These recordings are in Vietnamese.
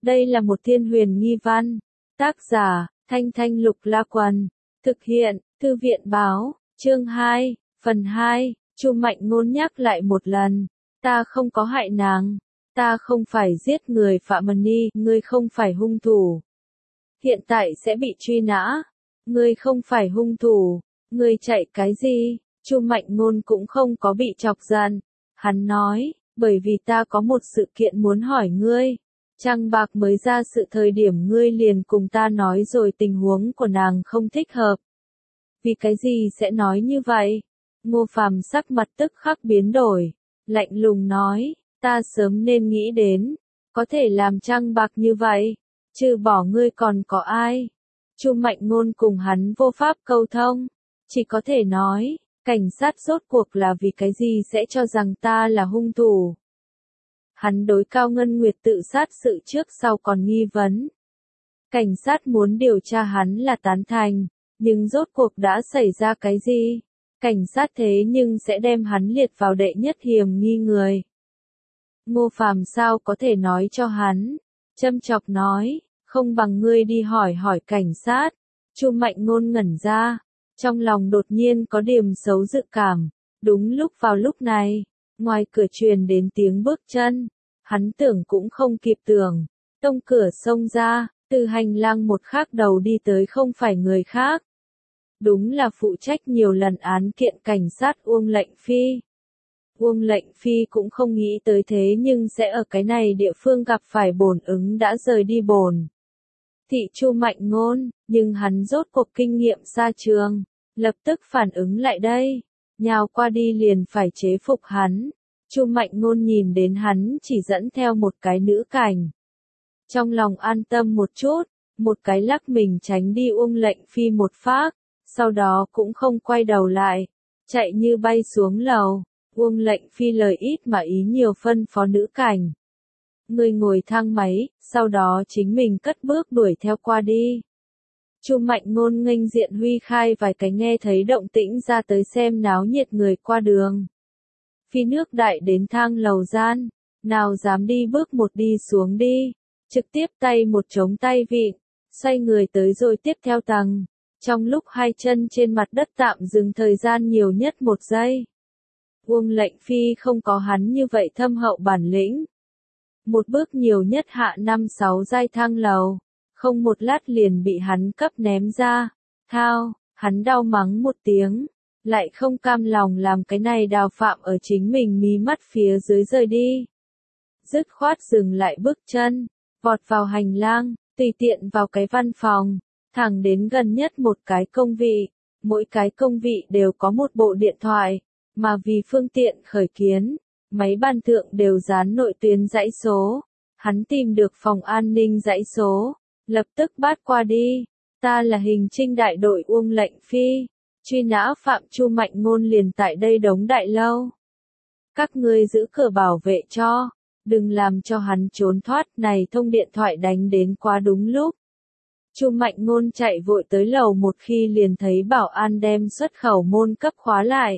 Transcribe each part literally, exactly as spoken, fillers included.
Đây là một thiên huyền nghi văn. Tác giả, Thanh Thanh Lục La Quần. Thực hiện, Thư viện Báo. Chương hai, phần hai. Chu Mạnh Ngôn nhắc lại một lần. Ta không có hại nàng. Ta không phải giết người Phạm Mân Ni. Ngươi không phải hung thủ. Hiện tại sẽ bị truy nã. Ngươi không phải hung thủ. Ngươi chạy cái gì? Chu Mạnh Ngôn cũng không có bị chọc giận. Hắn nói, bởi vì ta có một sự kiện muốn hỏi ngươi. Trăng bạc mới ra sự thời điểm ngươi liền cùng ta nói rồi tình huống của nàng không thích hợp. Vì cái gì sẽ nói như vậy? Ngô Phàm sắc mặt tức khắc biến đổi. Lạnh lùng nói, ta sớm nên nghĩ đến. Có thể làm trăng bạc như vậy. Trừ bỏ ngươi còn có ai? Chu Mạnh Ngôn cùng hắn vô pháp câu thông. Chỉ có thể nói, cảnh sát rốt cuộc là vì cái gì sẽ cho rằng ta là hung thủ. Hắn đối Cao Ngân Nguyệt tự sát sự trước sau còn nghi vấn. Cảnh sát muốn điều tra hắn là tán thành, nhưng rốt cuộc đã xảy ra cái gì? Cảnh sát thế nhưng sẽ đem hắn liệt vào đệ nhất hiểm nghi người. Ngô Phàm sao có thể nói cho hắn? Châm chọc nói, không bằng ngươi đi hỏi hỏi cảnh sát. Chu Mạnh Ngôn ngẩn ra, trong lòng đột nhiên có điểm xấu dự cảm. Đúng lúc vào lúc này, ngoài cửa truyền đến tiếng bước chân. Hắn tưởng cũng không kịp tưởng, tông cửa xông ra, từ hành lang một khác đầu đi tới không phải người khác. Đúng là phụ trách nhiều lần án kiện cảnh sát Uông Lệnh Phi. Uông Lệnh Phi cũng không nghĩ tới thế nhưng sẽ ở cái này địa phương gặp phải bổn ứng đã rời đi bổn thị Chu Mạnh Ngôn, nhưng hắn rốt cuộc kinh nghiệm xa trường, lập tức phản ứng lại đây, nhào qua đi liền phải chế phục hắn. Chu Mạnh Ngôn nhìn đến hắn chỉ dẫn theo một cái nữ cảnh. Trong lòng an tâm một chút, một cái lắc mình tránh đi Uông Lệnh Phi một phát, sau đó cũng không quay đầu lại, chạy như bay xuống lầu. Uông Lệnh Phi lời ít mà ý nhiều phân phó nữ cảnh. Người ngồi thang máy, sau đó chính mình cất bước đuổi theo qua đi. Chu Mạnh Ngôn nghênh diện huy khai vài cái nghe thấy động tĩnh ra tới xem náo nhiệt người qua đường. Phi nước đại đến thang lầu gian, nào dám đi bước một đi xuống đi, trực tiếp tay một chống tay vịn, xoay người tới rồi tiếp theo tầng, trong lúc hai chân trên mặt đất tạm dừng thời gian nhiều nhất một giây. Uông Lệnh Phi không có hắn như vậy thâm hậu bản lĩnh. Một bước nhiều nhất hạ năm sáu giai thang lầu, không một lát liền bị hắn cấp ném ra, thao, hắn đau mắng một tiếng. Lại không cam lòng làm cái này đào phạm ở chính mình mí mắt phía dưới rời đi. Dứt khoát dừng lại bước chân, vọt vào hành lang, tùy tiện vào cái văn phòng, thẳng đến gần nhất một cái công vị. Mỗi cái công vị đều có một bộ điện thoại, mà vì phương tiện khởi kiến, máy ban thượng đều dán nội tuyến dãy số. Hắn tìm được phòng an ninh dãy số, lập tức bắt qua đi. Ta là hình trinh đại đội Uông Lệnh Phi. Truy nã phạm Chu Mạnh Ngôn liền tại đây đống đại lâu. Các ngươi giữ cửa bảo vệ cho, đừng làm cho hắn trốn thoát. Này thông điện thoại đánh đến quá đúng lúc. Chu Mạnh Ngôn chạy vội tới lầu một khi liền thấy bảo an đem xuất khẩu môn cấp khóa lại.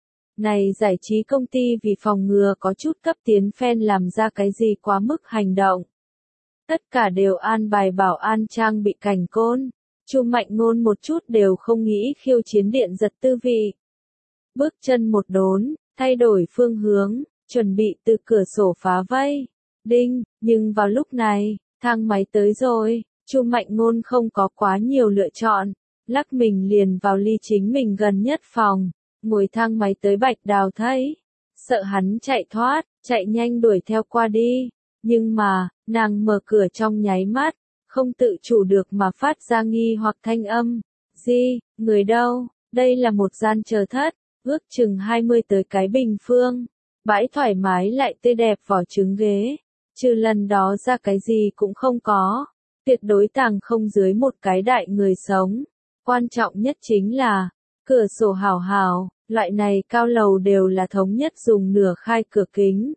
Này giải trí công ty vì phòng ngừa có chút cấp tiến phen làm ra cái gì quá mức hành động. Tất cả đều an bài bảo an trang bị cảnh côn. Chu Mạnh Ngôn một chút đều không nghĩ khiêu chiến điện giật tư vị. Bước chân một đốn, thay đổi phương hướng, chuẩn bị từ cửa sổ phá vây. Đinh, nhưng vào lúc này, thang máy tới rồi, Chu Mạnh Ngôn không có quá nhiều lựa chọn, lắc mình liền vào ly chính mình gần nhất phòng, ngồi thang máy tới Bạch Đào thấy. Sợ hắn chạy thoát, chạy nhanh đuổi theo qua đi, nhưng mà, nàng mở cửa trong nháy mắt. Không tự chủ được mà phát ra nghi hoặc thanh âm. Gì, người đâu? Đây là một gian chờ thất, ước chừng hai mươi tới cái bình phương. Bãi thoải mái lại tươi đẹp vỏ trứng ghế. Trừ lần đó ra cái gì cũng không có. Tuyệt đối tàng không dưới một cái đại người sống. Quan trọng nhất chính là, cửa sổ hảo hảo, loại này cao lầu đều là thống nhất dùng nửa khai cửa kính.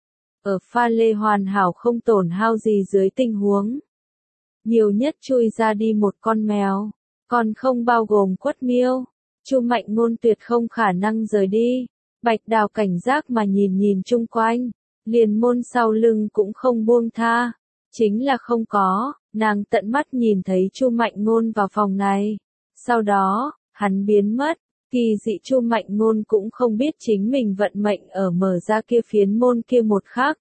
Ở pha lê hoàn hảo không tổn hao gì dưới tình huống. Nhiều nhất chui ra đi một con mèo, còn không bao gồm quất miêu. Chu Mạnh Ngôn tuyệt không khả năng rời đi. Bạch Đào cảnh giác mà nhìn nhìn chung quanh, liền môn sau lưng cũng không buông tha. Chính là không có, nàng tận mắt nhìn thấy Chu Mạnh Ngôn vào phòng này. Sau đó, hắn biến mất, kỳ dị Chu Mạnh Ngôn cũng không biết chính mình vận mệnh ở mở ra kia phiến môn kia một khắc.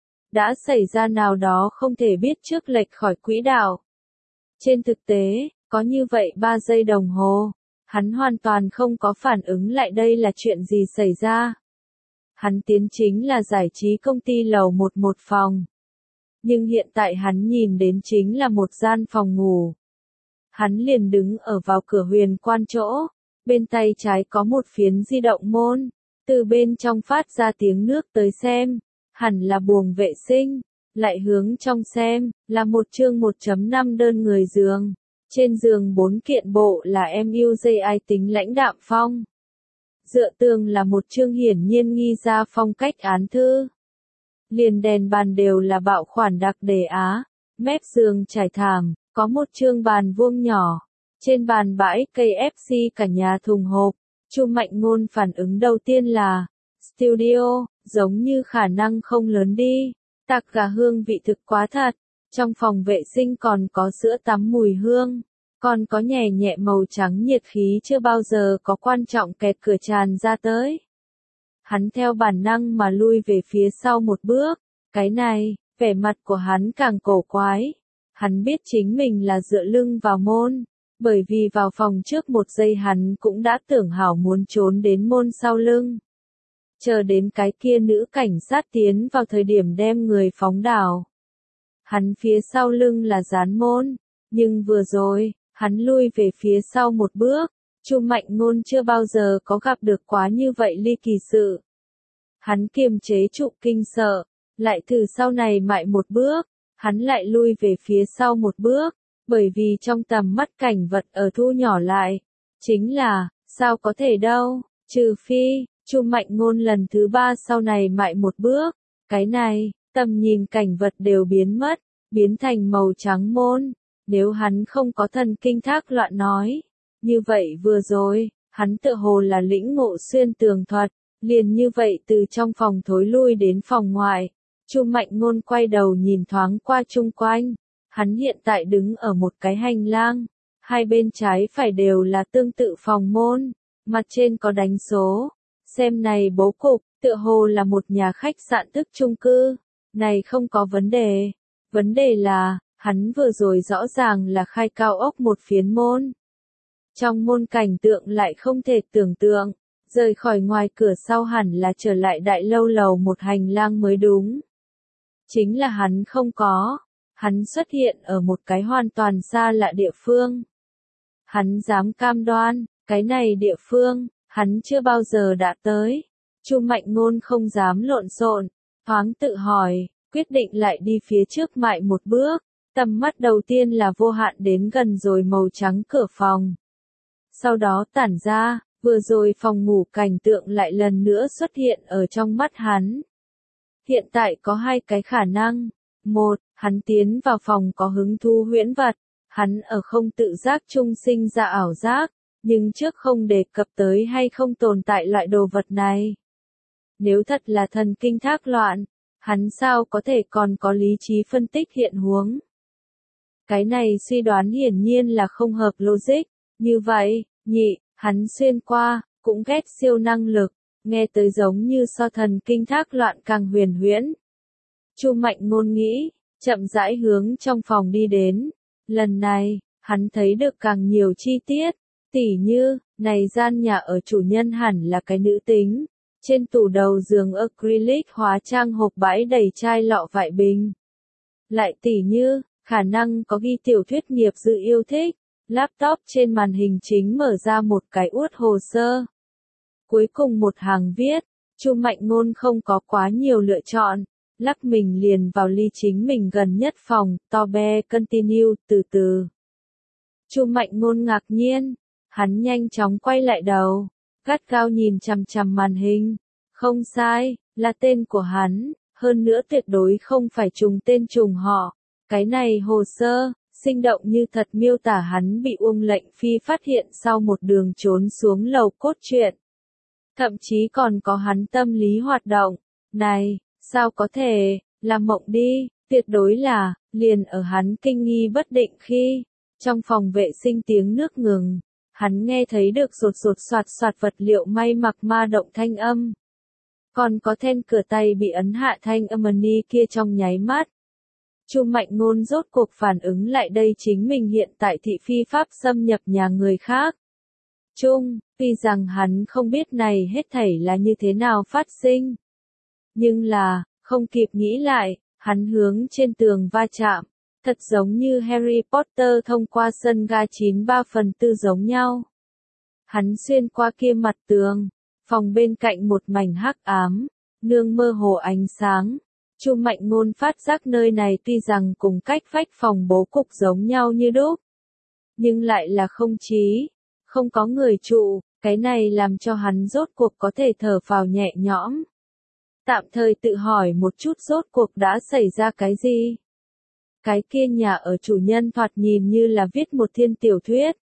Đã xảy ra nào đó không thể biết trước lệch khỏi quỹ đạo. Trên thực tế, có như vậy ba giây đồng hồ, hắn hoàn toàn không có phản ứng lại đây là chuyện gì xảy ra. Hắn tiến chính là giải trí công ty lầu một một phòng. Nhưng hiện tại hắn nhìn đến chính là một gian phòng ngủ. Hắn liền đứng ở vào cửa huyền quan chỗ, bên tay trái có một phiến di động môn, từ bên trong phát ra tiếng nước tới xem, hẳn là buồng vệ sinh, lại hướng trong xem, là một chương một chấm năm đơn người giường. Trên giường bốn kiện bộ là em u gi i tính lãnh đạm phong. Dựa tường là một chương hiển nhiên nghi ra phong cách án thư. Liền đèn bàn đều là bạo khoản đặc đề Á, mép giường trải thảm, có một chương bàn vuông nhỏ. Trên bàn bãi cây ép xê cả nhà thùng hộp, Chu Mạnh Ngôn phản ứng đầu tiên là, studio, giống như khả năng không lớn đi, tạc gà hương vị thực quá thật, trong phòng vệ sinh còn có sữa tắm mùi hương, còn có nhẹ nhẹ màu trắng nhiệt khí chưa bao giờ có quan trọng kẹt cửa tràn ra tới. Hắn theo bản năng mà lui về phía sau một bước, cái này, vẻ mặt của hắn càng cổ quái, hắn biết chính mình là dựa lưng vào môn. Bởi vì vào phòng trước một giây hắn cũng đã tưởng hảo muốn trốn đến môn sau lưng. Chờ đến cái kia nữ cảnh sát tiến vào thời điểm đem người phóng đảo. Hắn phía sau lưng là dán môn, nhưng vừa rồi, hắn lui về phía sau một bước, Chu Mạnh Ngôn chưa bao giờ có gặp được quá như vậy ly kỳ sự. Hắn kiềm chế trụ kinh sợ, lại thử sau này mại một bước, hắn lại lui về phía sau một bước. Bởi vì trong tầm mắt cảnh vật ở thu nhỏ lại, chính là, sao có thể đâu, trừ phi, Chu Mạnh Ngôn lần thứ ba sau này mại một bước, cái này, tầm nhìn cảnh vật đều biến mất, biến thành màu trắng môn, nếu hắn không có thần kinh thác loạn nói, như vậy vừa rồi, hắn tựa hồ là lĩnh ngộ xuyên tường thuật, liền như vậy từ trong phòng thối lui đến phòng ngoài, Chu Mạnh Ngôn quay đầu nhìn thoáng qua chung quanh. Hắn hiện tại đứng ở một cái hành lang, hai bên trái phải đều là tương tự phòng môn, mặt trên có đánh số, xem này bố cục, tựa hồ là một nhà khách sạn tức chung cư, này không có vấn đề, vấn đề là, hắn vừa rồi rõ ràng là khai cao ốc một phiến môn. Trong môn cảnh tượng lại không thể tưởng tượng, rời khỏi ngoài cửa sau hẳn là trở lại đại lâu lầu một hành lang mới đúng. Chính là hắn không có. Hắn xuất hiện ở một cái hoàn toàn xa lạ địa phương. Hắn dám cam đoan, cái này địa phương, hắn chưa bao giờ đã tới. Chu Mạnh Ngôn không dám lộn xộn, thoáng tự hỏi, quyết định lại đi phía trước mại một bước. Tầm mắt đầu tiên là vô hạn đến gần rồi màu trắng cửa phòng. Sau đó tản ra, vừa rồi phòng ngủ cảnh tượng lại lần nữa xuất hiện ở trong mắt hắn. Hiện tại có hai cái khả năng. Một, hắn tiến vào phòng có hứng thú huyễn vật, hắn ở không tự giác chung sinh ra ảo giác, nhưng trước không đề cập tới hay không tồn tại loại đồ vật này. Nếu thật là thần kinh thác loạn, hắn sao có thể còn có lý trí phân tích hiện huống. Cái này suy đoán hiển nhiên là không hợp logic, như vậy, nhị, hắn xuyên qua, cũng ghét siêu năng lực, nghe tới giống như so thần kinh thác loạn càng huyền huyễn. Chu Mạnh Ngôn nghĩ, chậm rãi hướng trong phòng đi đến. Lần này, hắn thấy được càng nhiều chi tiết, tỉ như, này gian nhà ở chủ nhân hẳn là cái nữ tính. Trên tủ đầu giường acrylic hóa trang hộp bãi đầy chai lọ vại bình. Lại tỉ như, khả năng có ghi tiểu thuyết nghiệp dư yêu thích, laptop trên màn hình chính mở ra một cái uất hồ sơ. Cuối cùng một hàng viết, Chu Mạnh Ngôn không có quá nhiều lựa chọn. Lắc mình liền vào ly chính mình gần nhất phòng, to be continue, từ từ. Chu Mạnh Ngôn ngạc nhiên, hắn nhanh chóng quay lại đầu, gắt gao nhìn chằm chằm màn hình, không sai, là tên của hắn, hơn nữa tuyệt đối không phải trùng tên trùng họ, cái này hồ sơ, sinh động như thật miêu tả hắn bị Uông Lệnh Phi phát hiện sau một đường trốn xuống lầu cốt truyện. Thậm chí còn có hắn tâm lý hoạt động, này. Sao có thể, là mộng đi, Tuyệt đối là, liền ở hắn kinh nghi bất định khi, trong phòng vệ sinh tiếng nước ngừng, hắn nghe thấy được rột rột soạt soạt vật liệu may mặc ma động thanh âm. Còn có then cửa tay bị ấn hạ thanh âm ni kia trong nháy mắt. Chu Mạnh Ngôn rốt cuộc phản ứng lại đây chính mình hiện tại thị phi pháp xâm nhập nhà người khác. Chung, tuy rằng hắn không biết này hết thảy là như thế nào phát sinh. Nhưng là, không kịp nghĩ lại, hắn hướng trên tường va chạm, thật giống như Harry Potter thông qua sân ga chín ba phần tư giống nhau. Hắn xuyên qua kia mặt tường, phòng bên cạnh một mảnh hắc ám, nương mơ hồ ánh sáng. Chu Mạnh Ngôn phát giác nơi này tuy rằng cùng cách vách phòng bố cục giống nhau như đúc, nhưng lại là không chí, không có người trụ, cái này làm cho hắn rốt cuộc có thể thở phào nhẹ nhõm. Tạm thời tự hỏi một chút rốt cuộc đã xảy ra cái gì. Cái kia nhà ở chủ nhân thoạt nhìn như là viết một thiên tiểu thuyết.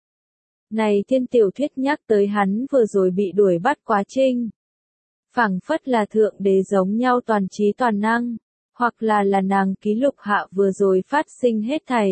Này thiên tiểu thuyết nhắc tới hắn vừa rồi bị đuổi bắt quá trình. Phảng phất là thượng đế giống nhau toàn trí toàn năng, hoặc là là nàng ký lục hạ vừa rồi phát sinh hết thảy.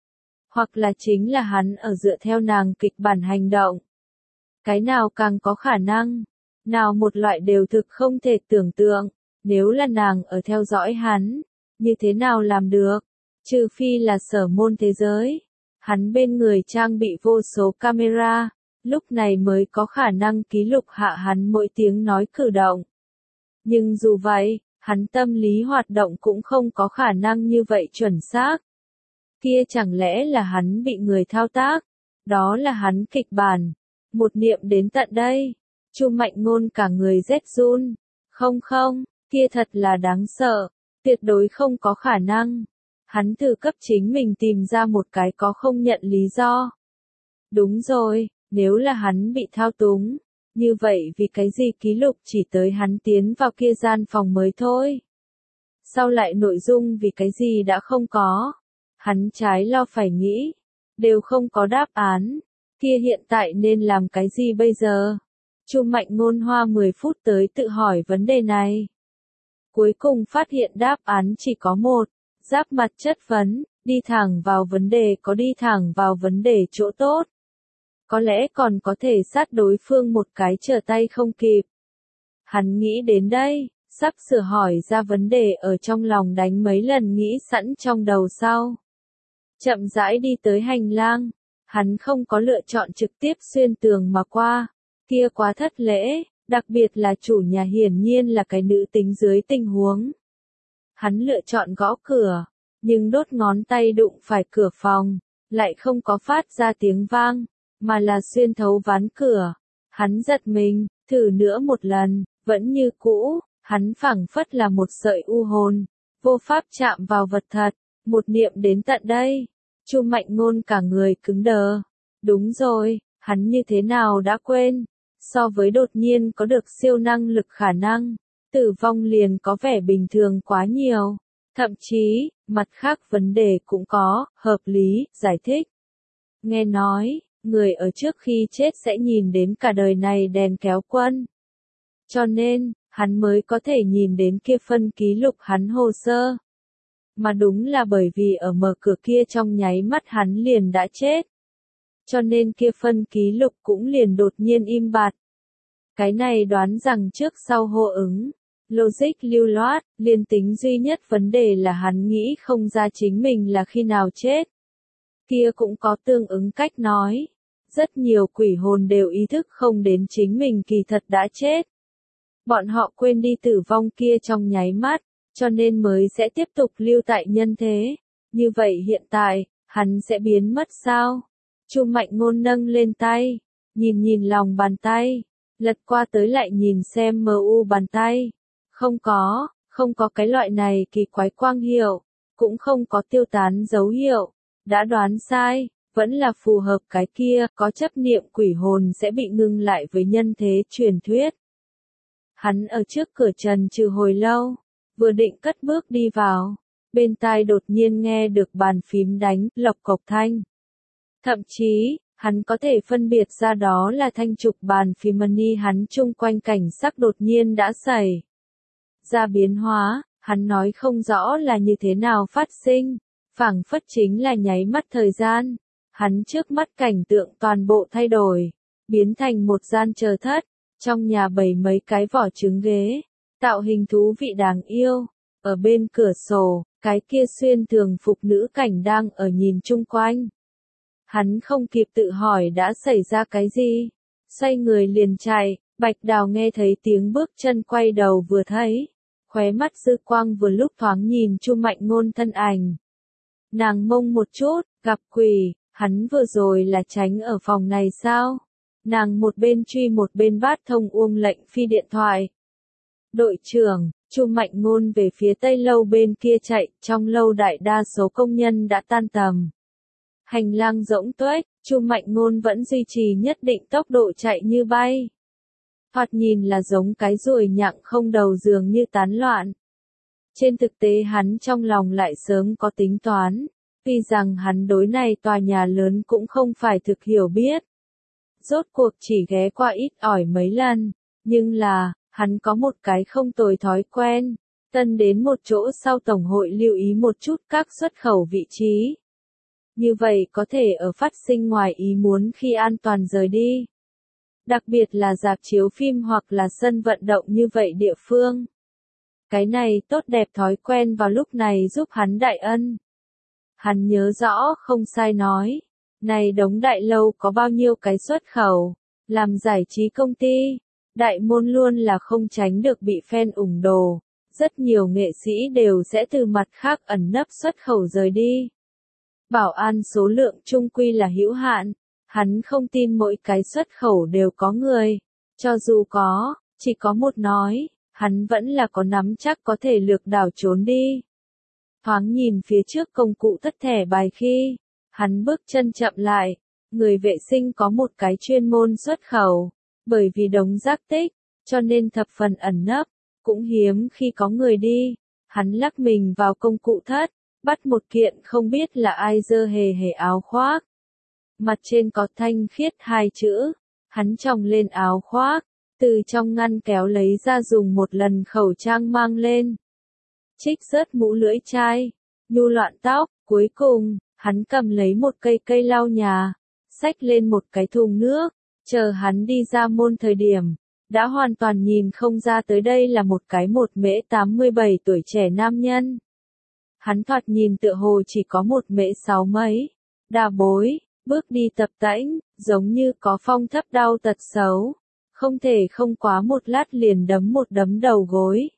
Hoặc là chính là hắn ở dựa theo nàng kịch bản hành động. Cái nào càng có khả năng, nào một loại đều thực không thể tưởng tượng, nếu là nàng ở theo dõi hắn, như thế nào làm được, trừ phi là sở môn thế giới. Hắn bên người trang bị vô số camera, lúc này mới có khả năng ký lục hạ hắn mỗi tiếng nói cử động. Nhưng dù vậy, hắn tâm lý hoạt động cũng không có khả năng như vậy chuẩn xác. Kia chẳng lẽ là hắn bị người thao tác? Đó là hắn kịch bản. Một niệm đến tận đây, Chu Mạnh Ngôn cả người rét run. Không không, kia thật là đáng sợ, tuyệt đối không có khả năng. Hắn thử cấp chính mình tìm ra một cái có không nhận lý do. Đúng rồi, nếu là hắn bị thao túng, như vậy vì cái gì ký lục chỉ tới hắn tiến vào kia gian phòng mới thôi. Sau lại nội dung vì cái gì đã không có. Hắn trái lo phải nghĩ, đều không có đáp án. Kia hiện tại nên làm cái gì bây giờ? Chu Mạnh Ngôn hoa mười phút tới tự hỏi vấn đề này. Cuối cùng phát hiện đáp án chỉ có một. Giáp mặt chất vấn, đi thẳng vào vấn đề có đi thẳng vào vấn đề chỗ tốt. Có lẽ còn có thể sát đối phương một cái trở tay không kịp. Hắn nghĩ đến đây, sắp sửa hỏi ra vấn đề ở trong lòng đánh mấy lần nghĩ sẵn trong đầu sau. Chậm rãi đi tới hành lang, hắn không có lựa chọn trực tiếp xuyên tường mà qua, kia quá thất lễ, đặc biệt là chủ nhà hiển nhiên là cái nữ tính dưới tình huống. Hắn lựa chọn gõ cửa, nhưng đốt ngón tay đụng phải cửa phòng, lại không có phát ra tiếng vang, mà là xuyên thấu ván cửa. Hắn giật mình, thử nữa một lần, vẫn như cũ, hắn phảng phất là một sợi u hồn, vô pháp chạm vào vật thật. Một niệm đến tận đây, Chu Mạnh Ngôn cả người cứng đờ. Đúng rồi, hắn như thế nào đã quên, so với đột nhiên có được siêu năng lực khả năng, tử vong liền có vẻ bình thường quá nhiều. Thậm chí, mặt khác vấn đề cũng có, hợp lý, giải thích. Nghe nói, người ở trước khi chết sẽ nhìn đến cả đời này đèn kéo quân. Cho nên, hắn mới có thể nhìn đến kia phân ký lục hắn hồ sơ. Mà đúng là bởi vì ở mở cửa kia trong nháy mắt hắn liền đã chết. Cho nên kia phân ký lục cũng liền đột nhiên im bặt. Cái này đoán rằng trước sau hô ứng, logic lưu loát, liên tính duy nhất vấn đề là hắn nghĩ không ra chính mình là khi nào chết. Kia cũng có tương ứng cách nói. Rất nhiều quỷ hồn đều ý thức không đến chính mình kỳ thật đã chết. Bọn họ quên đi tử vong kia trong nháy mắt, cho nên mới sẽ tiếp tục lưu tại nhân thế. Như vậy hiện tại, hắn sẽ biến mất sao? Chu Mạnh Ngôn nâng lên tay, nhìn nhìn lòng bàn tay, lật qua tới lại nhìn xem mờ u bàn tay. Không có, không có cái loại này kỳ quái quang hiệu, cũng không có tiêu tán dấu hiệu. Đã đoán sai, vẫn là phù hợp cái kia, có chấp niệm quỷ hồn sẽ bị ngưng lại với nhân thế truyền thuyết. Hắn ở trước cửa trần trừ hồi lâu, vừa định cất bước đi vào, bên tai đột nhiên nghe được bàn phím đánh, lộc cộc thanh. Thậm chí, hắn có thể phân biệt ra đó là thanh trục bàn phím money hắn chung quanh cảnh sắc đột nhiên đã xảy ra biến hóa, Hắn nói không rõ là như thế nào phát sinh, phảng phất chính là nháy mắt thời gian. Hắn trước mắt cảnh tượng toàn bộ thay đổi, biến thành một gian chờ thất, trong nhà bày mấy cái vỏ trứng ghế, tạo hình thú vị đáng yêu. Ở bên cửa sổ, cái kia xuyên thường phục nữ cảnh đang ở nhìn chung quanh. Hắn không kịp tự hỏi đã xảy ra cái gì, xoay người liền chạy. Bạch Đào nghe thấy tiếng bước chân quay đầu vừa thấy, khóe mắt dư quang vừa lúc thoáng nhìn Chu Mạnh Ngôn thân ảnh. Nàng mông một chút, gặp quỷ, hắn vừa rồi là tránh ở phòng này sao? Nàng một bên truy một bên bát thông Uông Lệnh Phi điện thoại. Đội trưởng, Chu Mạnh Ngôn về phía tây lâu bên kia chạy, trong lâu đại đa số công nhân đã tan tầm. Hành lang rỗng tuếch, Chu Mạnh Ngôn vẫn duy trì nhất định tốc độ chạy như bay. Thoạt nhìn là giống cái ruồi nhặng không đầu dường như tán loạn. Trên thực tế hắn trong lòng lại sớm có tính toán, tuy rằng hắn đối này tòa nhà lớn cũng không phải thực hiểu biết. Rốt cuộc chỉ ghé qua ít ỏi mấy lần, nhưng là, hắn có một cái không tồi thói quen, tân đến một chỗ sau tổng hội lưu ý một chút các xuất khẩu vị trí. Như vậy có thể ở phát sinh ngoài ý muốn khi an toàn rời đi. Đặc biệt là rạp chiếu phim hoặc là sân vận động như vậy địa phương. Cái này tốt đẹp thói quen vào lúc này giúp hắn đại ân. Hắn nhớ rõ không sai nói, này đống đại lâu có bao nhiêu cái xuất khẩu, làm giải trí công ty, đại môn luôn là không tránh được bị fan ủng đồ, rất nhiều nghệ sĩ đều sẽ từ mặt khác ẩn nấp xuất khẩu rời đi. Bảo an số lượng chung quy là hữu hạn, hắn không tin mỗi cái xuất khẩu đều có người, cho dù có, chỉ có một nói, hắn vẫn là có nắm chắc có thể lược đảo trốn đi. Thoáng nhìn phía trước công cụ thất thẻ bài khi, hắn bước chân chậm lại, người vệ sinh có một cái chuyên môn xuất khẩu, bởi vì đống rác tích, cho nên thập phần ẩn nấp, cũng hiếm khi có người đi. Hắn lắc mình vào công cụ thất, bắt một kiện không biết là ai dơ hề hề áo khoác. Mặt trên có thanh khiết hai chữ, hắn tròng lên áo khoác, từ trong ngăn kéo lấy ra dùng một lần khẩu trang mang lên. Trích rớt mũ lưỡi chai, nhu loạn tóc, cuối cùng, hắn cầm lấy một cây cây lau nhà, xách lên một cái thùng nước, chờ hắn đi ra môn thời điểm, đã hoàn toàn nhìn không ra tới đây là một cái một mễ tám mươi bảy tuổi trẻ nam nhân. Hắn thoạt nhìn tựa hồ chỉ có một mễ sáu mấy, đà bối, bước đi tập tễnh, giống như có phong thấp đau tật xấu, không thể không quá một lát liền đấm một đấm đầu gối.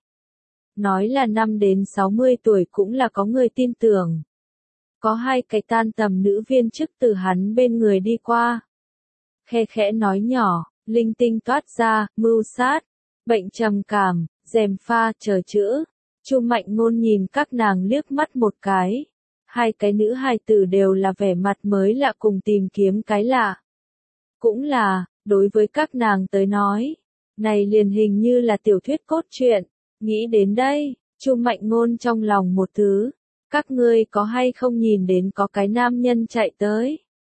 Nói là năm đến sáu mươi tuổi cũng là có người tin tưởng. Có hai cái tan tầm nữ viên chức từ hắn bên người đi qua. Khe khẽ nói nhỏ, linh tinh toát ra, mưu sát, bệnh trầm cảm, gièm pha, chờ chữa. Chu Mạnh Ngôn nhìn các nàng liếc mắt một cái. Hai cái nữ hài tử đều là vẻ mặt mới lạ cùng tìm kiếm cái lạ. Cũng là, đối với các nàng tới nói, này liền hình như là tiểu thuyết cốt truyện. Nghĩ đến đây, Chu Mạnh Ngôn trong lòng một thứ, các ngươi có hay không nhìn đến có cái nam nhân chạy tới.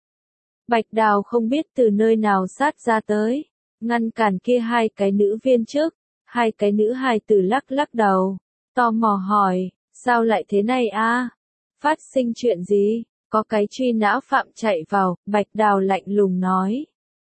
Bạch Đào không biết từ nơi nào sát ra tới, ngăn cản kia hai cái nữ viên trước, hai cái nữ hài tử lắc lắc đầu, tò mò hỏi, sao lại thế này a? Phát sinh chuyện gì? Có cái truy nã phạm chạy vào, Bạch Đào lạnh lùng nói.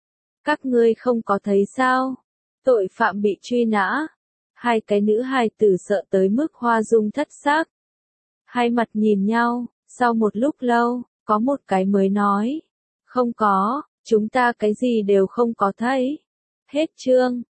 Các ngươi không có thấy sao? Tội phạm bị truy nã. Hai cái nữ hài tử sợ tới mức hoa dung thất sắc. Hai mặt nhìn nhau, sau một lúc lâu, có một cái mới nói. Không có, chúng ta cái gì đều không có thấy. Hết chương.